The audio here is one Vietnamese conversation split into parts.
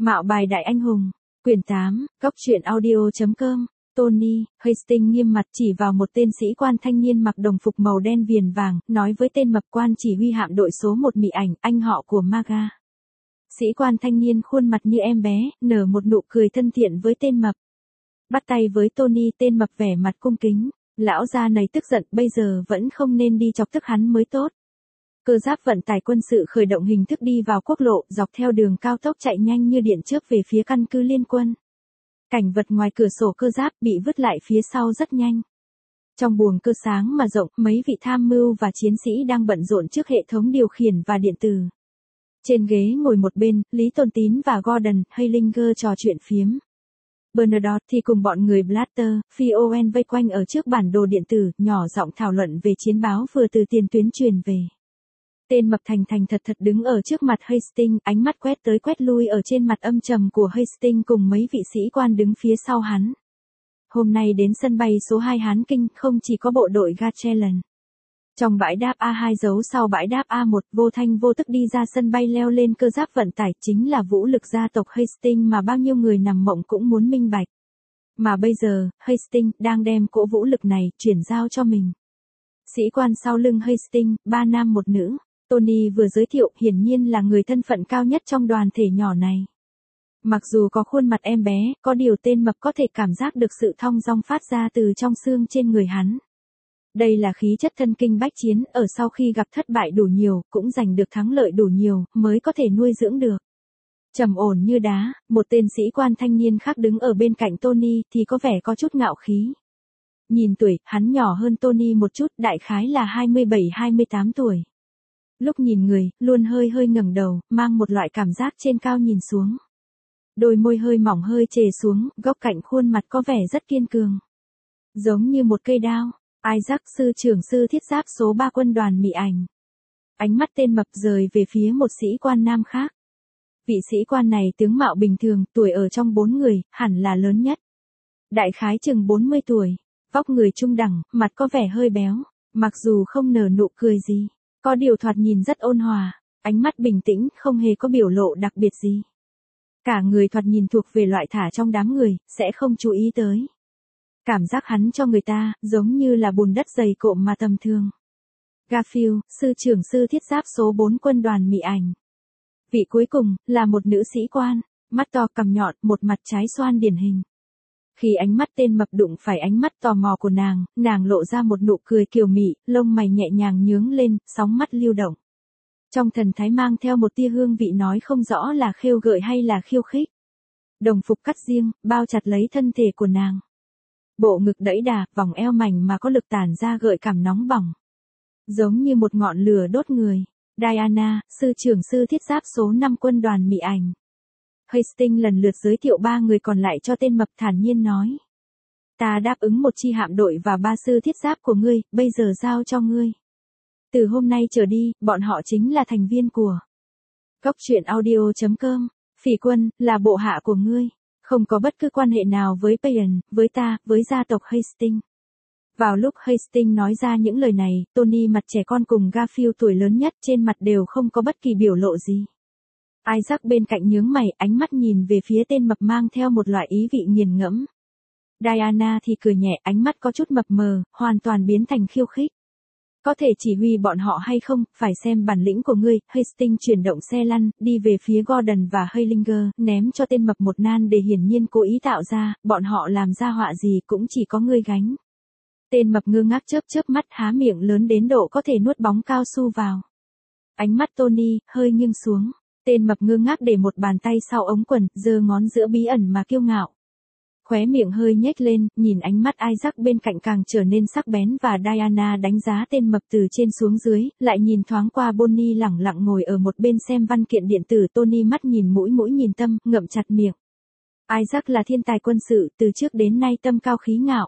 Mạo bài đại anh hùng. Quyển 8, Góc truyện audio.com. Tony Hastings nghiêm mặt chỉ vào một tên sĩ quan thanh niên mặc đồng phục màu đen viền vàng, nói với tên mập quan chỉ huy hạm đội số 1 Mị Ảnh, anh họ của Maga. Sĩ quan thanh niên khuôn mặt như em bé, nở một nụ cười thân thiện với tên mập. Bắt tay với Tony, tên mập vẻ mặt cung kính. Lão già này tức giận, bây giờ vẫn không nên đi chọc tức hắn mới tốt. Cơ giáp vận tải quân sự khởi động hình thức đi vào quốc lộ, dọc theo đường cao tốc chạy nhanh như điện chớp về phía căn cứ liên quân. Cảnh vật ngoài cửa sổ cơ giáp bị vứt lại phía sau rất nhanh. Trong buồng cơ sáng mà rộng, mấy vị tham mưu và chiến sĩ đang bận rộn trước hệ thống điều khiển và điện tử. Trên ghế ngồi một bên, Lý Tôn Tín và Gordon Heilinger trò chuyện phiếm. Bernadette thì cùng bọn người Blatter, Fion vây quanh ở trước bản đồ điện tử, nhỏ giọng thảo luận về chiến báo vừa từ tiền tuyến truyền về. Tên mập thành thật đứng ở trước mặt Hastings, ánh mắt quét tới quét lui ở trên mặt âm trầm của Hastings cùng mấy vị sĩ quan đứng phía sau hắn. Hôm nay đến sân bay số 2 Hán Kinh, không chỉ có bộ đội Gatchellan. Trong bãi đáp A2 giấu sau bãi đáp A1, vô thanh vô tức đi ra sân bay leo lên cơ giáp vận tải, chính là vũ lực gia tộc Hastings mà bao nhiêu người nằm mộng cũng muốn minh bạch. Mà bây giờ, Hastings đang đem cỗ vũ lực này chuyển giao cho mình. Sĩ quan sau lưng Hastings, 3 nam 1 nữ. Tony vừa giới thiệu, hiển nhiên là người thân phận cao nhất trong đoàn thể nhỏ này. Mặc dù có khuôn mặt em bé, có điều tên mập có thể cảm giác được sự thong dong phát ra từ trong xương trên người hắn. Đây là khí chất thân kinh bách chiến, ở sau khi gặp thất bại đủ nhiều, cũng giành được thắng lợi đủ nhiều, mới có thể nuôi dưỡng được. Trầm ổn như đá, một tên sĩ quan thanh niên khác đứng ở bên cạnh Tony thì có vẻ có chút ngạo khí. Nhìn tuổi, hắn nhỏ hơn Tony một chút, đại khái là 27-28 tuổi. Lúc nhìn người, luôn hơi ngẩng đầu, mang một loại cảm giác trên cao nhìn xuống. Đôi môi hơi mỏng hơi chề xuống, góc cạnh khuôn mặt có vẻ rất kiên cường. Giống như một cây đao. Isaac, sư trưởng sư thiết giáp số 3 quân đoàn Mị Ảnh. Ánh mắt tên mập rời về phía một sĩ quan nam khác. Vị sĩ quan này tướng mạo bình thường, tuổi ở trong 4 người, hẳn là lớn nhất. Đại khái chừng 40 tuổi, vóc người trung đẳng, mặt có vẻ hơi béo, mặc dù không nở nụ cười gì. Có điều thoạt nhìn rất ôn hòa, ánh mắt bình tĩnh, không hề có biểu lộ đặc biệt gì. Cả người thoạt nhìn thuộc về loại thả trong đám người, sẽ không chú ý tới. Cảm giác hắn cho người ta, giống như là bùn đất dày cộm mà tầm thường. Garfield, sư trưởng sư thiết giáp số 4 quân đoàn Mị Ảnh. Vị cuối cùng, là một nữ sĩ quan, mắt to cằm nhọn, một mặt trái xoan điển hình. Khi ánh mắt tên mập đụng phải ánh mắt tò mò của nàng lộ ra một nụ cười kiều mị, lông mày nhẹ nhàng nhướng lên, sóng mắt lưu động. Trong thần thái mang theo một tia hương vị nói không rõ là khêu gợi hay là khiêu khích. Đồng phục cắt riêng, bao chặt lấy thân thể của nàng. Bộ ngực đẫy đà, vòng eo mảnh mà có lực tản ra gợi cảm nóng bỏng. Giống như một ngọn lửa đốt người. Diana, sư trưởng sư thiết giáp số 5 quân đoàn Mị Ảnh. Hastings lần lượt giới thiệu 3 người còn lại cho tên mập, thản nhiên nói. Ta đáp ứng một chi hạm đội và 3 sư thiết giáp của ngươi, bây giờ giao cho ngươi. Từ hôm nay trở đi, bọn họ chính là thành viên của Góc truyện audio.com. Phỉ quân, là bộ hạ của ngươi. Không có bất cứ quan hệ nào với Payan, với ta, với gia tộc Hastings. Vào lúc Hastings nói ra những lời này, Tony mặt trẻ con cùng Garfield tuổi lớn nhất trên mặt đều không có bất kỳ biểu lộ gì. Isaac bên cạnh nhướng mày, ánh mắt nhìn về phía tên mập mang theo một loại ý vị nghiền ngẫm. Diana thì cười nhẹ, ánh mắt có chút mập mờ, hoàn toàn biến thành khiêu khích. Có thể chỉ huy bọn họ hay không, phải xem bản lĩnh của ngươi. Hastings chuyển động xe lăn, đi về phía Gordon và Heilinger, ném cho tên mập một nan để hiển nhiên cố ý tạo ra, bọn họ làm ra họa gì cũng chỉ có ngươi gánh. Tên mập ngơ ngác chớp mắt, há miệng lớn đến độ có thể nuốt bóng cao su vào. Ánh mắt Tony hơi nghiêng xuống, tên mập ngơ ngác để một bàn tay sau ống quần, giơ ngón giữa bí ẩn mà kiêu ngạo. Khóe miệng hơi nhếch lên, nhìn ánh mắt Isaac bên cạnh càng trở nên sắc bén và Diana đánh giá tên mập từ trên xuống dưới, lại nhìn thoáng qua Bonnie lẳng lặng ngồi ở một bên xem văn kiện điện tử. Tony mắt nhìn mũi nhìn tâm, ngậm chặt miệng. Isaac là thiên tài quân sự, từ trước đến nay tâm cao khí ngạo.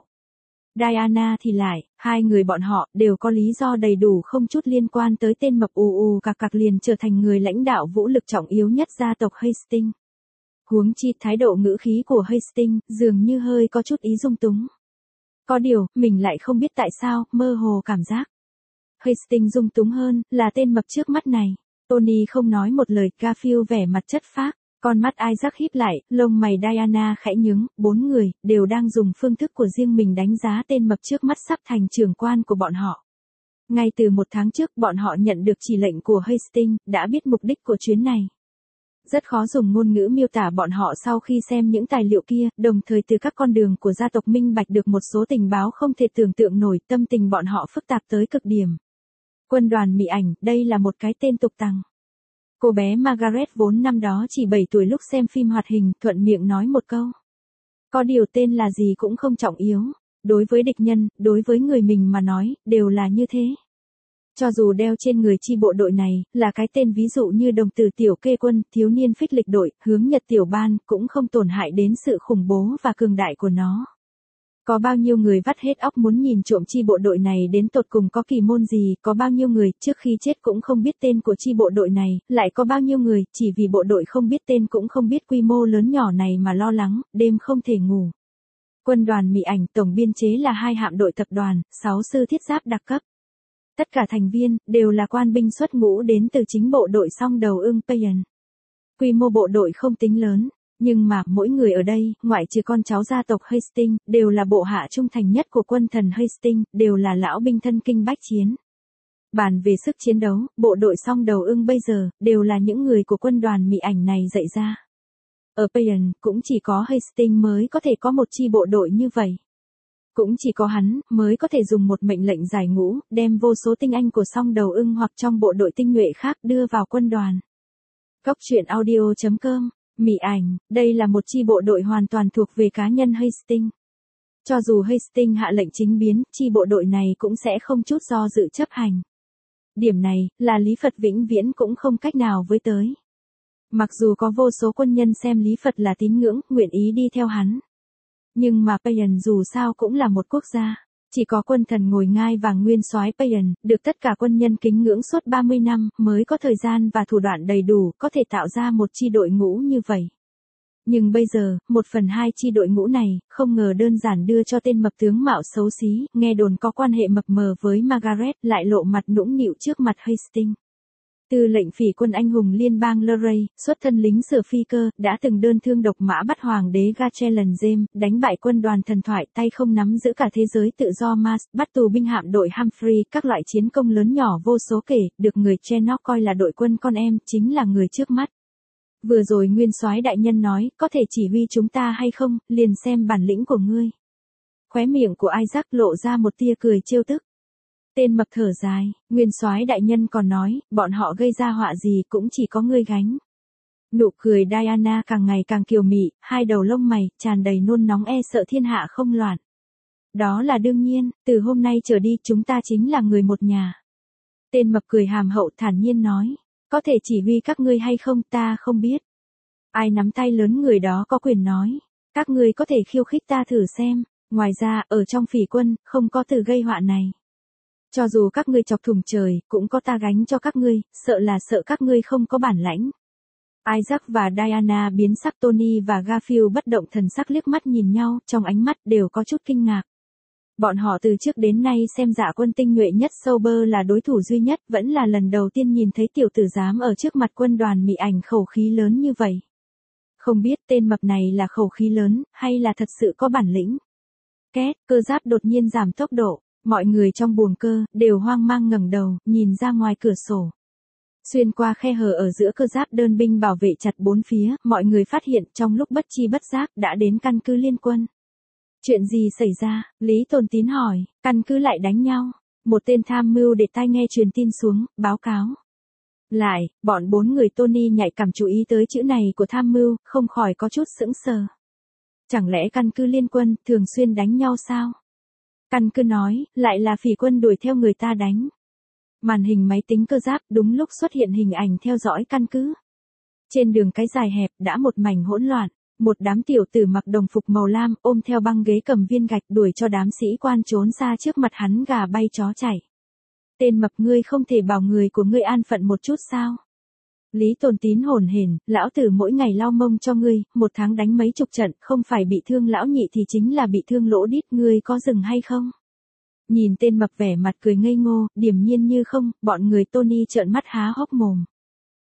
Diana thì lại, hai người bọn họ đều có lý do đầy đủ không chút liên quan tới tên mập cặc liền trở thành người lãnh đạo vũ lực trọng yếu nhất gia tộc Hastings. Huống chi thái độ ngữ khí của Hastings dường như hơi có chút ý dung túng. Có điều, mình lại không biết tại sao, mơ hồ cảm giác. Hastings dung túng hơn, là tên mập trước mắt này. Tony không nói một lời, Garfield vẻ mặt chất phác. Con mắt Isaac híp lại, lông mày Diana khẽ nhướng, 4 người, đều đang dùng phương thức của riêng mình đánh giá tên mập trước mắt sắp thành trưởng quan của bọn họ. Ngay từ 1 tháng trước bọn họ nhận được chỉ lệnh của Hastings, đã biết mục đích của chuyến này. Rất khó dùng ngôn ngữ miêu tả bọn họ sau khi xem những tài liệu kia, đồng thời từ các con đường của gia tộc minh bạch được một số tình báo không thể tưởng tượng nổi, tâm tình bọn họ phức tạp tới cực điểm. Quân đoàn Mỹ ảnh, đây là một cái tên tục tằng. Cô bé Margaret vốn năm đó chỉ 7 tuổi lúc xem phim hoạt hình, thuận miệng nói một câu. Có điều tên là gì cũng không trọng yếu. Đối với địch nhân, đối với người mình mà nói, đều là như thế. Cho dù đeo trên người chi bộ đội này, là cái tên ví dụ như đồng tử tiểu kê quân, thiếu niên phích lịch đội, hướng nhật tiểu ban, cũng không tổn hại đến sự khủng bố và cường đại của nó. Có bao nhiêu người vắt hết óc muốn nhìn trộm chi bộ đội này đến tột cùng có kỳ môn gì, có bao nhiêu người trước khi chết cũng không biết tên của chi bộ đội này, lại có bao nhiêu người chỉ vì bộ đội không biết tên cũng không biết quy mô lớn nhỏ này mà lo lắng, đêm không thể ngủ. Quân đoàn Mỹ ảnh tổng biên chế là 2 hạm đội tập đoàn, 6 sư thiết giáp đặc cấp. Tất cả thành viên đều là quan binh xuất ngũ đến từ chính bộ đội song đầu ưng Payan. Quy mô bộ đội không tính lớn, nhưng mà mỗi người ở đây, ngoại trừ con cháu gia tộc Hastings, đều là bộ hạ trung thành nhất của quân thần Hastings, đều là lão binh thân kinh bách chiến. Bàn về sức chiến đấu, bộ đội song đầu ưng bây giờ đều là những người của quân đoàn Mỹ ảnh này dạy ra. Ở Payan, cũng chỉ có Hastings mới có thể có một chi bộ đội như vậy. Cũng chỉ có hắn mới có thể dùng một mệnh lệnh giải ngũ, đem vô số tinh anh của song đầu ưng hoặc trong bộ đội tinh nhuệ khác đưa vào quân đoàn. Góc truyện audio.com, Mỹ ảnh, đây là một chi bộ đội hoàn toàn thuộc về cá nhân Hastings. Cho dù Hastings hạ lệnh chính biến, chi bộ đội này cũng sẽ không chút do dự chấp hành. Điểm này, là Lý Phật vĩnh viễn cũng không cách nào với tới. Mặc dù có vô số quân nhân xem Lý Phật là tín ngưỡng, nguyện ý đi theo hắn. Nhưng mà Payan dù sao cũng là một quốc gia. Chỉ có quân thần ngồi ngai vàng nguyên soái Payan, được tất cả quân nhân kính ngưỡng suốt 30 năm, mới có thời gian và thủ đoạn đầy đủ, có thể tạo ra một chi đội ngũ như vậy. Nhưng bây giờ, 1/2 chi đội ngũ này, không ngờ đơn giản đưa cho tên mập tướng mạo xấu xí, nghe đồn có quan hệ mập mờ với Margaret, lại lộ mặt nũng nịu trước mặt Hastings. Tư lệnh phỉ quân anh hùng liên bang Luray, xuất thân lính sửa phi cơ, đã từng đơn thương độc mã bắt hoàng đế Gachelon James, đánh bại quân đoàn thần thoại, tay không nắm giữ cả thế giới tự do Mars, bắt tù binh hạm đội Humphrey, các loại chiến công lớn nhỏ vô số kể, được người Chenock coi là đội quân con em, chính là người trước mắt. Vừa rồi nguyên soái đại nhân nói, có thể chỉ huy chúng ta hay không, liền xem bản lĩnh của ngươi. Khóe miệng của Isaac lộ ra một tia cười trêu tức. Tên mập thở dài, nguyên soái đại nhân còn nói, bọn họ gây ra họa gì cũng chỉ có ngươi gánh. Nụ cười Diana càng ngày càng kiều mị, hai đầu lông mày, tràn đầy nôn nóng e sợ thiên hạ không loạn. Đó là đương nhiên, từ hôm nay trở đi chúng ta chính là người một nhà. Tên mập cười hàm hậu thản nhiên nói, có thể chỉ huy các ngươi hay không ta không biết. Ai nắm tay lớn người đó có quyền nói, các ngươi có thể khiêu khích ta thử xem, ngoài ra ở trong phỉ quân, không có từ gây họa này. Cho dù các ngươi chọc thủng trời, cũng có ta gánh cho các ngươi, sợ là sợ các ngươi không có bản lãnh. Isaac và Diana biến sắc, Tony và Garfield bất động thần sắc liếc mắt nhìn nhau, trong ánh mắt đều có chút kinh ngạc. Bọn họ từ trước đến nay xem Dạ quân tinh nhuệ nhất Sober là đối thủ duy nhất, vẫn là lần đầu tiên nhìn thấy tiểu tử dám ở trước mặt quân đoàn Mỹ ảnh khẩu khí lớn như vậy. Không biết tên mập này là khẩu khí lớn, hay là thật sự có bản lĩnh. Két, cơ giáp đột nhiên giảm tốc độ. Mọi người trong buồng cơ, đều hoang mang ngẩng đầu, nhìn ra ngoài cửa sổ. Xuyên qua khe hở ở giữa cơ giáp đơn binh bảo vệ chặt bốn phía, mọi người phát hiện trong lúc bất chi bất giác đã đến căn cứ liên quân. Chuyện gì xảy ra? Lý Tồn Tín hỏi, căn cứ lại đánh nhau. Một tên tham mưu để tai nghe truyền tin xuống, báo cáo. Lại, bọn 4 người Tony nhạy cảm chú ý tới chữ này của tham mưu, không khỏi có chút sững sờ. Chẳng lẽ căn cứ liên quân thường xuyên đánh nhau sao? Căn cứ nói, lại là phỉ quân đuổi theo người ta đánh. Màn hình máy tính cơ giáp đúng lúc xuất hiện hình ảnh theo dõi căn cứ. Trên đường cái dài hẹp đã một mảnh hỗn loạn, một đám tiểu tử mặc đồng phục màu lam ôm theo băng ghế cầm viên gạch đuổi cho đám sĩ quan trốn xa trước mặt hắn gà bay chó chạy. Tên mập ngươi không thể bảo người của ngươi an phận một chút sao? Lý Tồn Tín hồn hển, lão tử mỗi ngày lau mông cho ngươi, 1 tháng đánh mấy chục trận, không phải bị thương lão nhị thì chính là bị thương lỗ đít, ngươi có dừng hay không? Nhìn tên mập vẻ mặt cười ngây ngô, điềm nhiên như không, bọn người Tony trợn mắt há hốc mồm.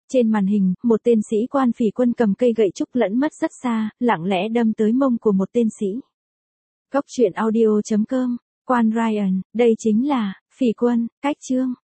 Trên màn hình, một tên sĩ quan phỉ quân cầm cây gậy trúc lẫn mất rất xa, lặng lẽ đâm tới mông của một tên sĩ. Góc truyện audio.com, quan Ryan, đây chính là phỉ quân, cách chương.